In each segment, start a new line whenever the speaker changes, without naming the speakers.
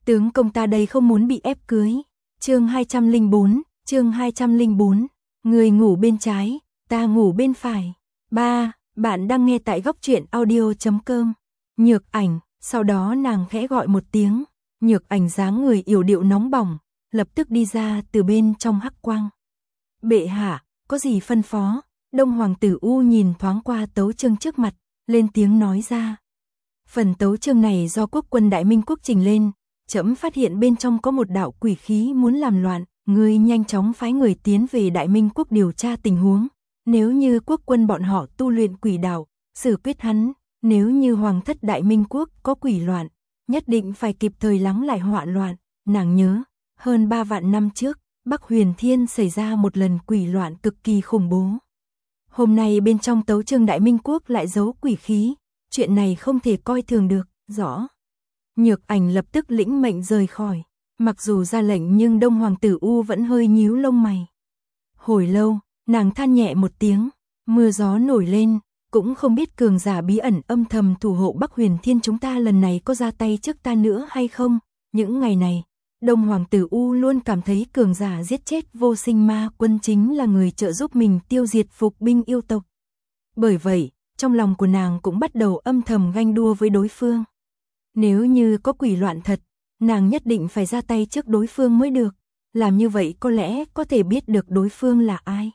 Tướng công ta đây không muốn bị ép cưới. Chương 204, người ngủ bên trái, ta ngủ bên phải. Bạn đang nghe tại góc truyện audio.com. Nhược Ảnh, sau đó nàng khẽ gọi một tiếng, Nhược Ảnh dáng người yểu điệu nóng bỏng, lập tức đi ra từ bên trong hắc quang. Bệ hạ, có gì phân phó? Đông Hoàng tử U nhìn thoáng qua tấu chương trước mặt, lên tiếng nói ra. Phần tấu chương này do quốc quân Đại Minh quốc trình lên, trẫm phát hiện bên trong có một đạo quỷ khí muốn làm loạn, ngươi nhanh chóng phái người tiến về Đại Minh quốc điều tra tình huống. Nếu như quốc quân bọn họ tu luyện quỷ đạo, xử quyết hắn, nếu như hoàng thất Đại Minh quốc có quỷ loạn, nhất định phải kịp thời lắng lại họa loạn. Nàng nhớ, hơn 3 vạn năm trước, Bắc Huyền Thiên xảy ra một lần quỷ loạn cực kỳ khủng bố. Hôm nay bên trong tấu chương Đại Minh quốc lại giấu quỷ khí, chuyện này không thể coi thường được, rõ. Nhược Ảnh lập tức lĩnh mệnh rời khỏi, mặc dù ra lệnh nhưng Đông Hoàng tử U vẫn hơi nhíu lông mày. Hồi lâu, nàng than nhẹ một tiếng, mưa gió nổi lên, cũng không biết cường giả bí ẩn âm thầm thủ hộ Bắc Huyền Thiên chúng ta lần này có ra tay trước ta nữa hay không. Những ngày này, Đông Hoàng tử U luôn cảm thấy cường giả giết chết vô sinh ma quân chính là người trợ giúp mình tiêu diệt phục binh yêu tộc. Bởi vậy, trong lòng của nàng cũng bắt đầu âm thầm ganh đua với đối phương. Nếu như có quỷ loạn thật, nàng nhất định phải ra tay trước đối phương mới được. Làm như vậy có lẽ có thể biết được đối phương là ai.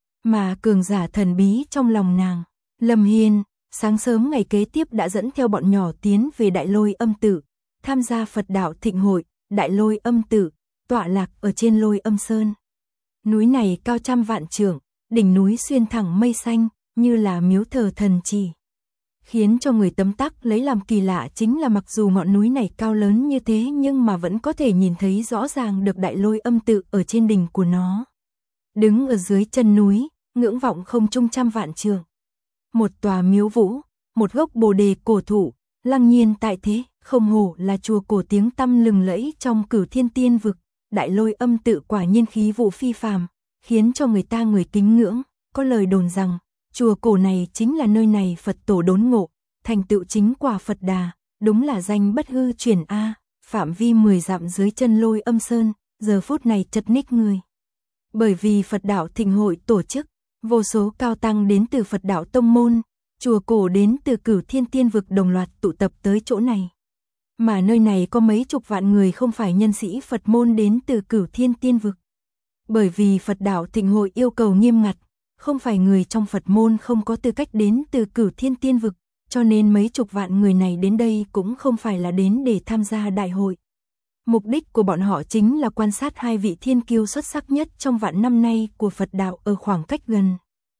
Mà cường giả thần bí trong lòng nàng, Lâm Hiên, sáng sớm ngày kế tiếp đã dẫn theo bọn nhỏ tiến về Đại Lôi Âm Tự, tham gia Phật đạo thịnh hội. Đại Lôi Âm Tự, tọa lạc ở trên Lôi Âm Sơn. Núi này cao trăm vạn trượng, đỉnh núi xuyên thẳng mây xanh, như là miếu thờ thần chỉ. Khiến cho người tấm tắc lấy làm kỳ lạ chính là mặc dù ngọn núi này cao lớn như thế nhưng mà vẫn có thể nhìn thấy rõ ràng được Đại Lôi Âm Tự ở trên đỉnh của nó. Đứng ở dưới chân núi, ngưỡng vọng không trung trăm vạn trượng. Một tòa miếu vũ, một gốc bồ đề cổ thụ, lăng nhiên tại thế, không hổ là chùa cổ tiếng tăm lừng lẫy trong Cửu Thiên Tiên vực. Đại Lôi Âm Tự quả nhiên khí vụ phi phàm, khiến cho người ta người kính ngưỡng. Có lời đồn rằng, chùa cổ này chính là nơi này Phật tổ đốn ngộ, thành tựu chính quả Phật Đà, đúng là danh bất hư truyền a. Phạm vi 10 dặm dưới chân Lôi Âm Sơn, giờ phút này chật ních người. Bởi vì Phật đạo thịnh hội tổ chức, vô số cao tăng đến từ Phật đạo tông môn, chùa cổ đến từ Cửu Thiên Tiên vực đồng loạt tụ tập tới chỗ này. Mà nơi này có mấy chục vạn người không phải nhân sĩ Phật môn đến từ Cửu Thiên Tiên vực. Bởi vì Phật đạo thịnh hội yêu cầu nghiêm ngặt, không phải người trong Phật môn không có tư cách đến từ Cửu Thiên Tiên vực, cho nên mấy chục vạn người này đến đây cũng không phải là đến để tham gia đại hội. Mục đích của bọn họ chính là quan sát hai vị thiên kiêu xuất sắc nhất trong vạn năm nay của Phật đạo ở khoảng cách gần.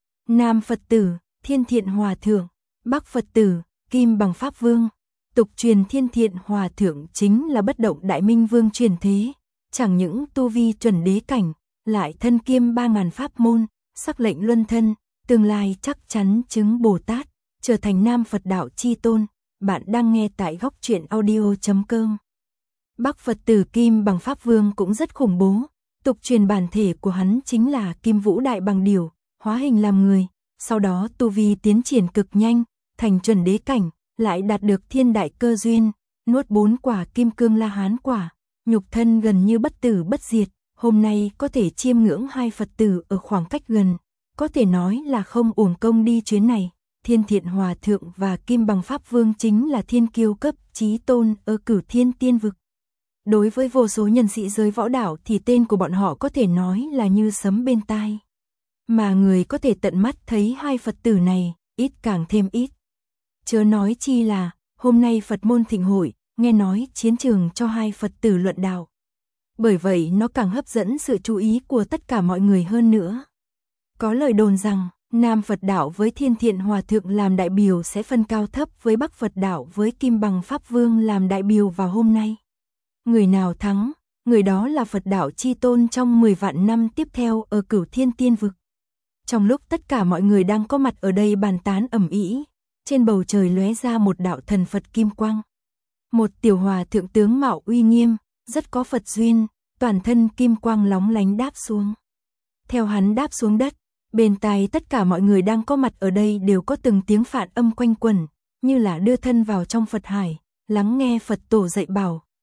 Nam Phật tử, Thiên Thiện Hòa Thượng, Bắc Phật tử, Kim Bằng Pháp Vương. Tục truyền Thiên Thiện Hòa Thượng chính là bất động Đại Minh Vương truyền thế, chẳng những tu vi chuẩn đế cảnh, lại thân kiêm 3000 pháp môn, sắc lệnh luân thân, tương lai chắc chắn chứng Bồ Tát, trở thành Nam Phật đạo chi tôn. Bạn đang nghe tại góc truyện audio.com. Bắc Phật tử Kim Bằng Pháp Vương cũng rất khủng bố, tục truyền bản thể của hắn chính là Kim Vũ Đại Bằng Điểu, hóa hình làm người, sau đó tu vi tiến triển cực nhanh, thành chuẩn đế cảnh, lại đạt được thiên đại cơ duyên, nuốt 4 quả kim cương La Hán quả, nhục thân gần như bất tử bất diệt, hôm nay có thể chiêm ngưỡng hai Phật tử ở khoảng cách gần, có thể nói là không uổng công đi chuyến này. Thiên Thiện Hòa Thượng và Kim Bằng Pháp Vương chính là thiên kiêu cấp chí tôn ở Cửu Thiên Tiên vực. Đối với vô số nhân sĩ giới võ đạo thì tên của bọn họ có thể nói là như sấm bên tai. Mà người có thể tận mắt thấy hai Phật tử này, ít càng thêm ít. Chớ nói chi là, hôm nay Phật môn thịnh hội, nghe nói chiến trường cho hai Phật tử luận đạo. Bởi vậy nó càng hấp dẫn sự chú ý của tất cả mọi người hơn nữa. Có lời đồn rằng, Nam Phật đạo với Thiên Thiện Hòa Thượng làm đại biểu sẽ phân cao thấp với Bắc Phật đạo với Kim Bằng Pháp Vương làm đại biểu vào hôm nay. Người nào thắng, người đó là Phật đạo chi tôn trong 10 vạn năm tiếp theo ở Cửu Thiên Tiên vực. Trong lúc tất cả mọi người đang có mặt ở đây bàn tán ầm ĩ, trên bầu trời lóe ra một đạo thần Phật kim quang. Một tiểu hòa thượng tướng mạo uy nghiêm, rất có Phật duyên, toàn thân kim quang lóng lánh đáp xuống. Theo hắn đáp xuống đất, bên tai tất cả mọi người đang có mặt ở đây đều có từng tiếng phạn âm quanh quẩn, như là đưa thân vào trong Phật hải, lắng nghe Phật tổ dạy bảo,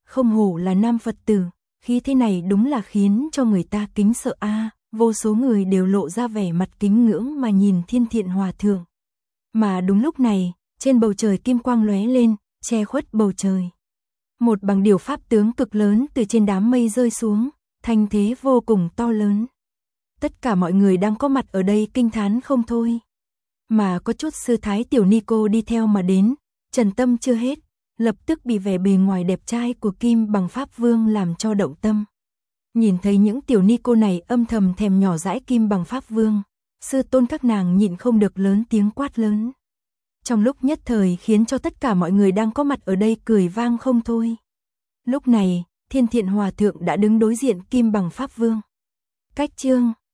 không hổ là nam Phật tử, khí thế này đúng là khiến cho người ta kính sợ a. Vô số người đều lộ ra vẻ mặt kính ngưỡng mà nhìn Thiên Thiện Hòa Thượng. Mà đúng lúc này, trên bầu trời kim quang lóe lên, che khuất bầu trời. Một bằng điểu pháp tướng cực lớn từ trên đám mây rơi xuống, thanh thế vô cùng to lớn. Tất cả mọi người đang có mặt ở đây kinh thán không thôi. Mà có chút sư thái tiểu ni cô đi theo mà đến, trần tâm chưa hết, lập tức bị vẻ bề ngoài đẹp trai của Kim Bằng Pháp Vương làm cho động tâm. Nhìn thấy những tiểu ni cô này âm thầm thèm nhỏ dãi Kim Bằng Pháp Vương, sư tôn các nàng nhịn không được lớn tiếng quát lớn. Trong lúc nhất thời khiến cho tất cả mọi người đang có mặt ở đây cười vang không thôi. Lúc này, Thiên Thiện Hòa Thượng đã đứng đối diện Kim Bằng Pháp Vương. Cách chương